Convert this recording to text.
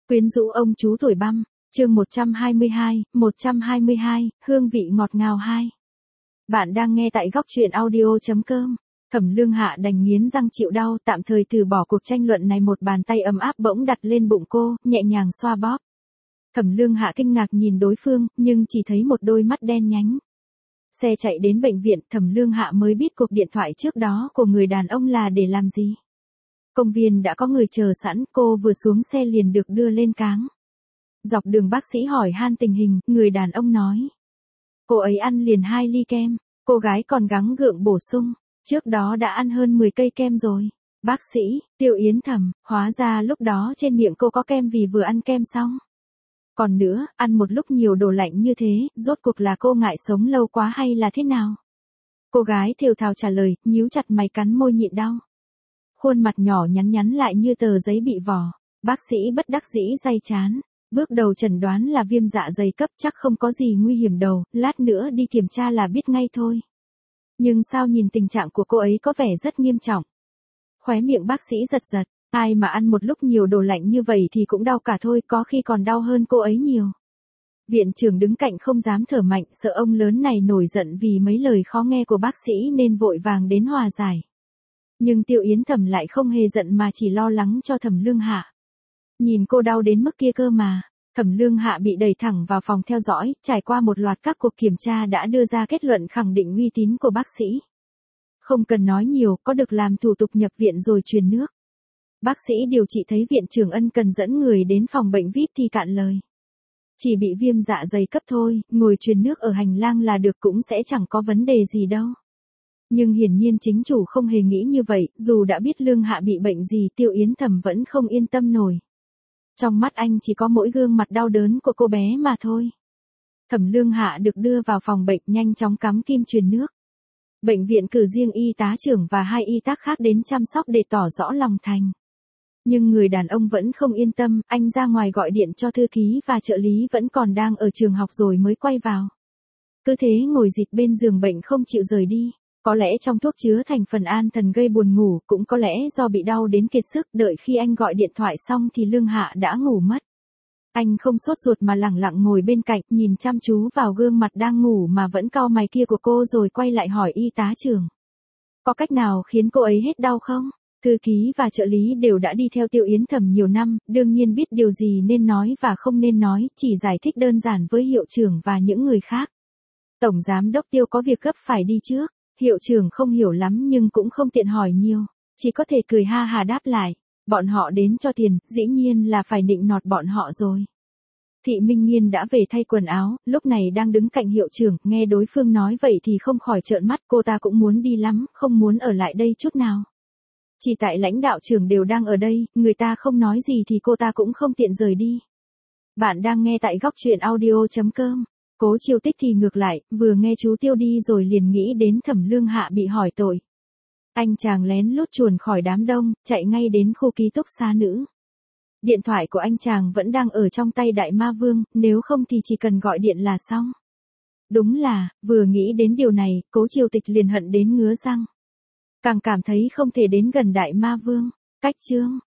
Quyến rũ ông chú tuổi băm, chương 122, hương vị ngọt ngào 2. Bạn đang nghe tại góc truyện audio.com. Thẩm Lương Hạ đành nghiến răng chịu đau, tạm thời từ bỏ cuộc tranh luận này. Một bàn tay ấm áp bỗng đặt lên bụng cô, nhẹ nhàng xoa bóp. Thẩm Lương Hạ kinh ngạc nhìn đối phương, nhưng chỉ thấy một đôi mắt đen nhánh. Xe chạy đến bệnh viện, Thẩm Lương Hạ mới biết cuộc điện thoại trước đó của người đàn ông là để làm gì. Công viên đã có người chờ sẵn, cô vừa xuống xe liền được đưa lên cáng. Dọc đường bác sĩ hỏi han tình hình, người đàn ông nói. Cô ấy ăn liền 2 ly kem, cô gái còn gắng gượng bổ sung, trước đó đã ăn hơn 10 cây kem rồi. Bác sĩ, Tiêu Yến thầm, hóa ra lúc đó trên miệng cô có kem vì vừa ăn kem xong. Còn nữa, ăn một lúc nhiều đồ lạnh như thế, rốt cuộc là cô ngại sống lâu quá hay là thế nào? Cô gái thều thào trả lời, nhíu chặt mày cắn môi nhịn đau. Khuôn mặt nhỏ nhắn nhắn lại như tờ giấy bị vò. Bác sĩ bất đắc dĩ day chán. Bước đầu chẩn đoán là viêm dạ dày cấp, chắc không có gì nguy hiểm đâu, lát nữa đi kiểm tra là biết ngay thôi. Nhưng sao nhìn tình trạng của cô ấy có vẻ rất nghiêm trọng. Khóe miệng bác sĩ giật giật, ai mà ăn một lúc nhiều đồ lạnh như vậy thì cũng đau cả thôi, có khi còn đau hơn cô ấy nhiều. Viện trưởng đứng cạnh không dám thở mạnh, sợ ông lớn này nổi giận vì mấy lời khó nghe của bác sĩ nên vội vàng đến hòa giải. Nhưng Tiêu Yến thầm lại không hề giận mà chỉ lo lắng cho Thẩm Lương Hạ. Nhìn cô đau đến mức kia cơ mà. Thẩm Lương Hạ bị đẩy thẳng vào phòng theo dõi, trải qua một loạt các cuộc kiểm tra đã đưa ra kết luận khẳng định uy tín của bác sĩ. Không cần nói nhiều, có được làm thủ tục nhập viện rồi truyền nước. Bác sĩ điều trị thấy viện trưởng ân cần dẫn người đến phòng bệnh VIP thì cạn lời. Chỉ bị viêm dạ dày cấp thôi, ngồi truyền nước ở hành lang là được, cũng sẽ chẳng có vấn đề gì đâu. Nhưng hiển nhiên chính chủ không hề nghĩ như vậy, dù đã biết Lương Hạ bị bệnh gì, Tiêu Yến thầm vẫn không yên tâm nổi. Trong mắt anh chỉ có mỗi gương mặt đau đớn của cô bé mà thôi. Thẩm Lương Hạ được đưa vào phòng bệnh, nhanh chóng cắm kim truyền nước. Bệnh viện cử riêng y tá trưởng và 2 y tá khác đến chăm sóc để tỏ rõ lòng thành. Nhưng người đàn ông vẫn không yên tâm, anh ra ngoài gọi điện cho thư ký và trợ lý vẫn còn đang ở trường học rồi mới quay vào. Cứ thế ngồi dịt bên giường bệnh không chịu rời đi. Có lẽ trong thuốc chứa thành phần an thần gây buồn ngủ, cũng có lẽ do bị đau đến kiệt sức. Đợi khi anh gọi điện thoại xong thì Lương Hạ đã ngủ mất. Anh không sốt ruột mà lẳng lặng ngồi bên cạnh, nhìn chăm chú vào gương mặt đang ngủ mà vẫn cau mày kia của cô rồi quay lại hỏi y tá trưởng. Có cách nào khiến cô ấy hết đau không? Thư ký và trợ lý đều đã đi theo Tiêu Yến thầm nhiều năm, đương nhiên biết điều gì nên nói và không nên nói, chỉ giải thích đơn giản với hiệu trưởng và những người khác. Tổng giám đốc Tiêu có việc gấp phải đi trước. Hiệu trưởng không hiểu lắm nhưng cũng không tiện hỏi nhiều, chỉ có thể cười ha hà đáp lại. Bọn họ đến cho tiền, dĩ nhiên là phải nịnh nọt bọn họ rồi. Thị Minh Nghiên đã về thay quần áo, lúc này đang đứng cạnh hiệu trưởng, nghe đối phương nói vậy thì không khỏi trợn mắt, cô ta cũng muốn đi lắm, không muốn ở lại đây chút nào. Chỉ tại lãnh đạo trưởng đều đang ở đây, người ta không nói gì thì cô ta cũng không tiện rời đi. Bạn đang nghe tại góc truyện audio.com. Cố Chiêu Tích thì ngược lại, vừa nghe chú Tiêu đi rồi liền nghĩ đến Thẩm Lương Hạ bị hỏi tội. Anh chàng lén lút chuồn khỏi đám đông, chạy ngay đến khu ký túc xá nữ. Điện thoại của anh chàng vẫn đang ở trong tay Đại Ma Vương, nếu không thì chỉ cần gọi điện là xong. Đúng là, vừa nghĩ đến điều này, Cố Chiêu Tịch liền hận đến ngứa răng. Càng cảm thấy không thể đến gần Đại Ma Vương. Cách chương